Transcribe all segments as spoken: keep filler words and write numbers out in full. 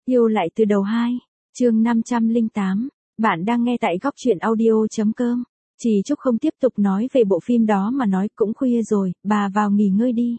Yêu lại từ đầu hai, chương năm trăm lẻ tám, bạn đang nghe tại góc truyện audio.com. Chị Trúc không tiếp tục nói về bộ phim đó mà nói cũng khuya rồi, bà vào nghỉ ngơi đi.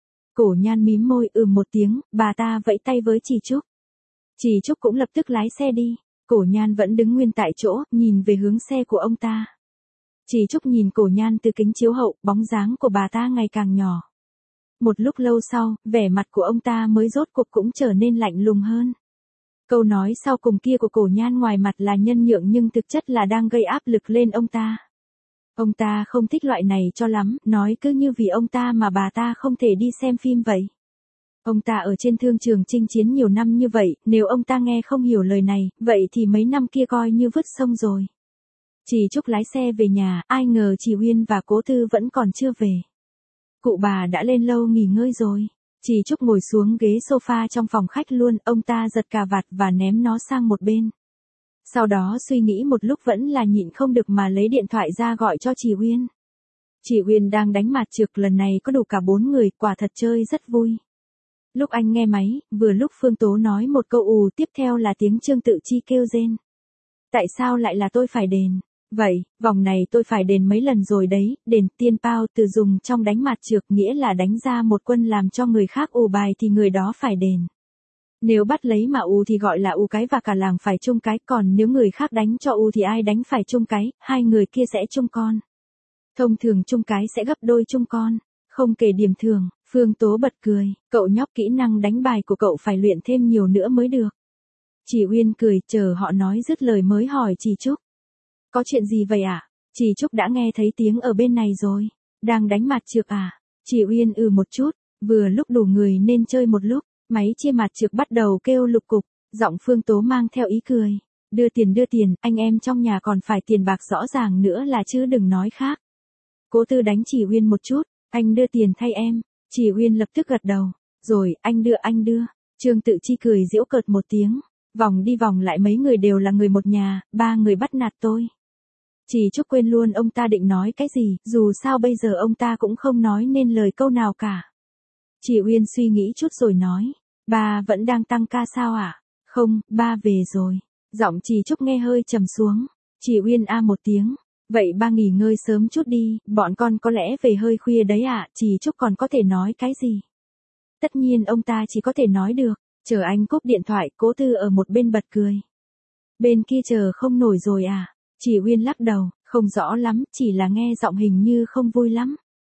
Cổ Nhan mím môi ừm một tiếng, bà ta vẫy tay với chị Trúc. Chị Trúc cũng lập tức lái xe đi, Cổ Nhan vẫn đứng nguyên tại chỗ, nhìn về hướng xe của ông ta. Chị Trúc nhìn Cổ Nhan từ kính chiếu hậu, bóng dáng của bà ta ngày càng nhỏ. Một lúc lâu sau, vẻ mặt của ông ta mới rốt cuộc cũng trở nên lạnh lùng hơn. Câu nói sau cùng kia của Cổ Nhan ngoài mặt là nhân nhượng nhưng thực chất là đang gây áp lực lên ông ta. Ông ta không thích loại này cho lắm, nói cứ như vì ông ta mà bà ta không thể đi xem phim vậy. Ông ta ở trên thương trường chinh chiến nhiều năm như vậy, nếu ông ta nghe không hiểu lời này, vậy thì mấy năm kia coi như vứt sông rồi. Chị Trúc lái xe về nhà, ai ngờ chị Uyên và Cố Tư vẫn còn chưa về. Cụ bà đã lên lâu nghỉ ngơi rồi. Chị Trúc ngồi xuống ghế sofa trong phòng khách luôn, ông ta giật cà vạt và ném nó sang một bên. Sau đó suy nghĩ một lúc vẫn là nhịn không được mà lấy điện thoại ra gọi cho chị Uyên. Chị Uyên đang đánh mặt trược, lần này có đủ cả bốn người, quả thật chơi rất vui. Lúc anh nghe máy, vừa lúc Phương Tố nói một câu ù, tiếp theo là tiếng Trương Tự Chi kêu rên. Tại sao lại là tôi phải đền? Vậy, vòng này tôi phải đền mấy lần rồi đấy, đền tiền pao từ dùng trong đánh mặt trược nghĩa là đánh ra một quân làm cho người khác ù bài thì người đó phải đền. Nếu bắt lấy mà ù thì gọi là ù cái và cả làng phải chung cái, còn nếu người khác đánh cho ù thì ai đánh phải chung cái, hai người kia sẽ chung con. Thông thường chung cái sẽ gấp đôi chung con, không kể điểm thường. Phương Tố bật cười, cậu nhóc kỹ năng đánh bài của cậu phải luyện thêm nhiều nữa mới được. Chị Uyên cười, chờ họ nói dứt lời mới hỏi chị Trúc. Có chuyện gì vậy ạ? À? Chị Trúc đã nghe thấy tiếng ở bên này rồi. Đang đánh mặt trược à? Chị Uyên ừ một chút, vừa lúc đủ người nên chơi một lúc. Máy chia mặt trược bắt đầu kêu lục cục, giọng Phương Tố mang theo ý cười. Đưa tiền đưa tiền, anh em trong nhà còn phải tiền bạc rõ ràng nữa là chứ đừng nói khác. Cố Tư đánh chị Uyên một chút, anh đưa tiền thay em. Chị Uyên lập tức gật đầu. Rồi, anh đưa anh đưa. Trương Tự Chi cười giễu cợt một tiếng. Vòng đi vòng lại mấy người đều là người một nhà, ba người bắt nạt tôi. Chị Trúc quên luôn ông ta định nói cái gì, dù sao bây giờ ông ta cũng không nói nên lời câu nào cả. Chị Uyên suy nghĩ chút rồi nói. Ba vẫn đang tăng ca sao ạ? À? Không, ba về rồi. Giọng chị Trúc nghe hơi trầm xuống. Chị Uyên a một tiếng. Vậy ba nghỉ ngơi sớm chút đi, bọn con có lẽ về hơi khuya đấy ạ, à? Chị Trúc còn có thể nói cái gì? Tất nhiên ông ta chỉ có thể nói được. Chờ anh cúp điện thoại, Cố Tư ở một bên bật cười. Bên kia chờ không nổi rồi à? Chị Uyên lắc đầu, không rõ lắm, chỉ là nghe giọng hình như không vui lắm.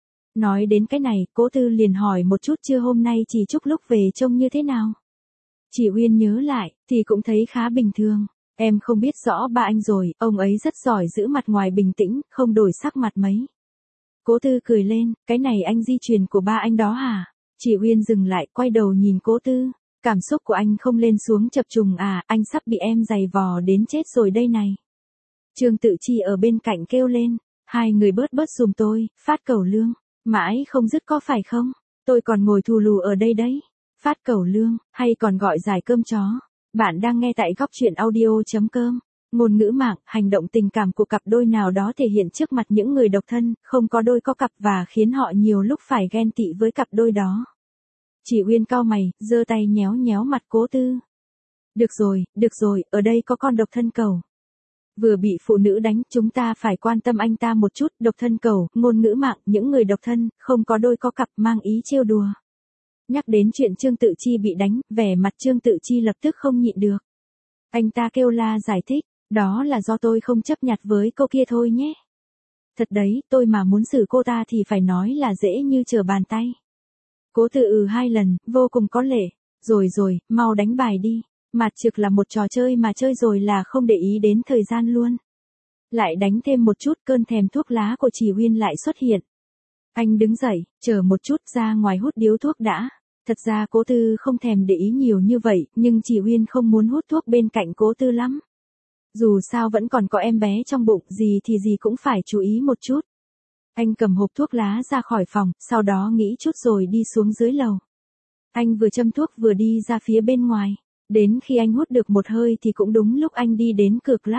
Nói đến cái này, Cố Tư liền hỏi một chút chưa hôm nay chị Trúc lúc về trông như thế nào? Chị Uyên nhớ lại, thì cũng thấy khá bình thường. Em không biết rõ ba anh rồi, ông ấy rất giỏi giữ mặt ngoài bình tĩnh, không đổi sắc mặt mấy. Cố Tư cười lên, cái này anh di truyền của ba anh đó hả? Chị Uyên dừng lại, quay đầu nhìn Cố Tư. Cảm xúc của anh không lên xuống chập trùng à, anh sắp bị em giày vò đến chết rồi đây này. Trương Tự Chi ở bên cạnh kêu lên, hai người bớt bớt dùm tôi, Phát Cẩu Lương. Mãi không dứt có phải không? Tôi còn ngồi thù lù ở đây đấy. Phát Cẩu Lương, hay còn gọi giải cơm chó. Bạn đang nghe tại góc truyện audio.com. Ngôn ngữ mạng, hành động tình cảm của cặp đôi nào đó thể hiện trước mặt những người độc thân, không có đôi có cặp và khiến họ nhiều lúc phải ghen tị với cặp đôi đó. Chị Uyên cau mày, giơ tay nhéo nhéo mặt Cố Tư. Được rồi, được rồi, ở đây có con độc thân cẩu. Vừa bị phụ nữ đánh, chúng ta phải quan tâm anh ta một chút, độc thân cẩu, ngôn ngữ mạng, những người độc thân, không có đôi có cặp mang ý trêu đùa. Nhắc đến chuyện Trương Tự Chi bị đánh, vẻ mặt Trương Tự Chi lập tức không nhịn được. Anh ta kêu la giải thích, đó là do tôi không chấp nhặt với cô kia thôi nhé. Thật đấy, tôi mà muốn xử cô ta thì phải nói là dễ như trở bàn tay. Cố Tư ừ hai lần, vô cùng có lệ. Rồi rồi, mau đánh bài đi. Mặt trược là một trò chơi mà chơi rồi là không để ý đến thời gian luôn. Lại đánh thêm một chút, cơn thèm thuốc lá của chị Uyên lại xuất hiện. Anh đứng dậy, chờ một chút, ra ngoài hút điếu thuốc đã. Thật ra Cố Tư không thèm để ý nhiều như vậy, nhưng chị Uyên không muốn hút thuốc bên cạnh Cố Tư lắm. Dù sao vẫn còn có em bé trong bụng, gì thì gì cũng phải chú ý một chút. Anh cầm hộp thuốc lá ra khỏi phòng, sau đó nghĩ chút rồi đi xuống dưới lầu. Anh vừa châm thuốc vừa đi ra phía bên ngoài. Đến khi anh hút được một hơi thì cũng đúng lúc anh đi đến cửa club.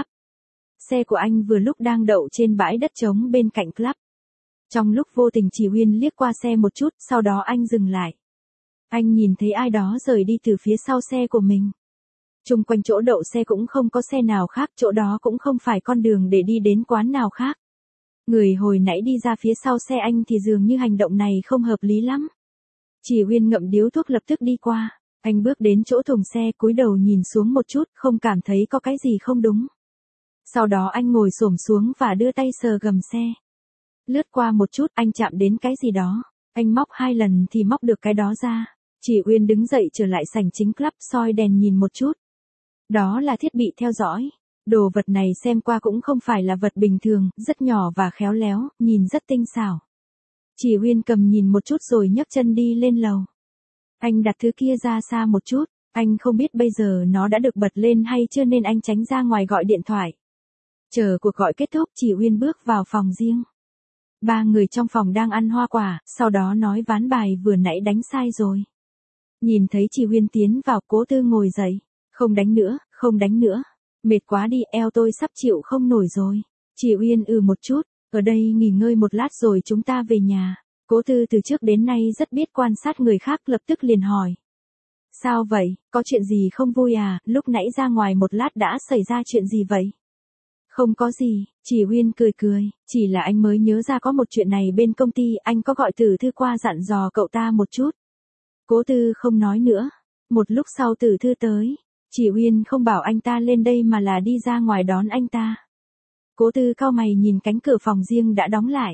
Xe của anh vừa lúc đang đậu trên bãi đất trống bên cạnh club. Trong lúc vô tình chị Uyên liếc qua xe một chút, sau đó anh dừng lại. Anh nhìn thấy ai đó rời đi từ phía sau xe của mình. Chung quanh chỗ đậu xe cũng không có xe nào khác, chỗ đó cũng không phải con đường để đi đến quán nào khác. Người hồi nãy đi ra phía sau xe anh thì dường như hành động này không hợp lý lắm. Chỉ Uyên ngậm điếu thuốc lập tức đi qua, anh bước đến chỗ thùng xe cúi đầu nhìn xuống một chút, không cảm thấy có cái gì không đúng. Sau đó anh ngồi xổm xuống và đưa tay sờ gầm xe. Lướt qua một chút, anh chạm đến cái gì đó. Anh móc hai lần thì móc được cái đó ra. Chỉ Uyên đứng dậy trở lại sảnh chính club, soi đèn nhìn một chút. Đó là thiết bị theo dõi. Đồ vật này xem qua cũng không phải là vật bình thường, rất nhỏ và khéo léo, nhìn rất tinh xảo. Chỉ Uyên cầm nhìn một chút rồi nhấc chân đi lên lầu. Anh đặt thứ kia ra xa một chút, anh không biết bây giờ nó đã được bật lên hay chưa nên anh tránh ra ngoài gọi điện thoại. Chờ cuộc gọi kết thúc, Chỉ Uyên bước vào phòng riêng. Ba người trong phòng đang ăn hoa quả, sau đó nói ván bài vừa nãy đánh sai rồi. Nhìn thấy Chỉ Uyên tiến vào, Cố Tư ngồi dậy. Không đánh nữa, không đánh nữa. Mệt quá đi, eo tôi sắp chịu không nổi rồi. Chỉ Uyên ừ một chút, ở đây nghỉ ngơi một lát rồi chúng ta về nhà. Cố Tư từ trước đến nay rất biết quan sát người khác, lập tức liền hỏi. Sao vậy, có chuyện gì không vui à, lúc nãy ra ngoài một lát đã xảy ra chuyện gì vậy? Không có gì, Chỉ Uyên cười cười, chỉ là anh mới nhớ ra có một chuyện này bên công ty, anh có gọi Tử Thư qua dặn dò cậu ta một chút. Cố Tư không nói nữa. Một lúc sau Tử Thư tới. Chỉ Uyên không bảo anh ta lên đây mà là đi ra ngoài đón anh ta. Cố Tư cau mày nhìn cánh cửa phòng riêng đã đóng lại.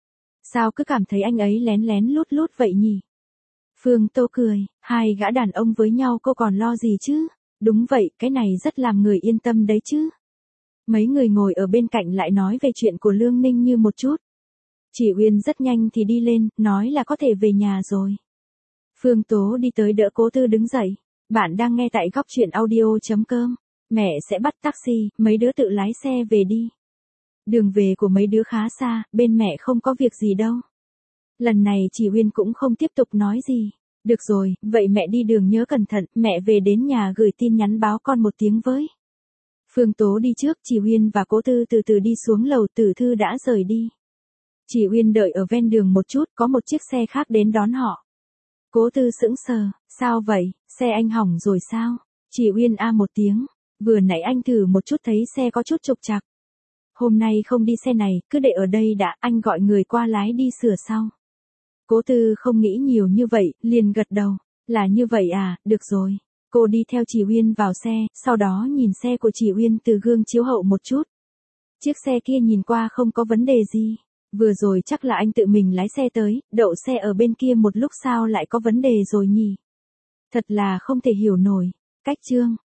Sao cứ cảm thấy anh ấy lén lén lút lút vậy nhỉ? Phương Tô cười, hai gã đàn ông với nhau cô còn lo gì chứ? Đúng vậy, cái này rất làm người yên tâm đấy chứ. Mấy người ngồi ở bên cạnh lại nói về chuyện của Lương Ninh Như một chút. Chỉ Uyên rất nhanh thì đi lên, nói là có thể về nhà rồi. Phương Tố đi tới đỡ Cố Tư đứng dậy. Bạn đang nghe tại góc truyện audio.com. Mẹ sẽ bắt taxi, mấy đứa tự lái xe về đi. Đường về của mấy đứa khá xa, bên mẹ không có việc gì đâu. Lần này Chỉ Uyên cũng không tiếp tục nói gì. Được rồi, vậy mẹ đi đường nhớ cẩn thận, mẹ về đến nhà gửi tin nhắn báo con một tiếng với. Phương Tố đi trước, Chỉ Uyên và Cố Tư từ từ đi xuống lầu, Tử Thư đã rời đi. Chỉ Uyên đợi ở ven đường một chút, có một chiếc xe khác đến đón họ. Cố Tư sững sờ, sao vậy, xe anh hỏng rồi sao? Chỉ Uyên a một tiếng, vừa nãy anh thử một chút thấy xe có chút trục trặc. Hôm nay không đi xe này, cứ để ở đây đã, anh gọi người qua lái đi sửa sau. Cố Tư không nghĩ nhiều như vậy, liền gật đầu, là như vậy à, được rồi. Cô đi theo Chỉ Uyên vào xe, sau đó nhìn xe của Chỉ Uyên từ gương chiếu hậu một chút. Chiếc xe kia nhìn qua không có vấn đề gì. Vừa rồi chắc là anh tự mình lái xe tới, đậu xe ở bên kia một lúc sao lại có vấn đề rồi nhỉ? Thật là không thể hiểu nổi. Cách chương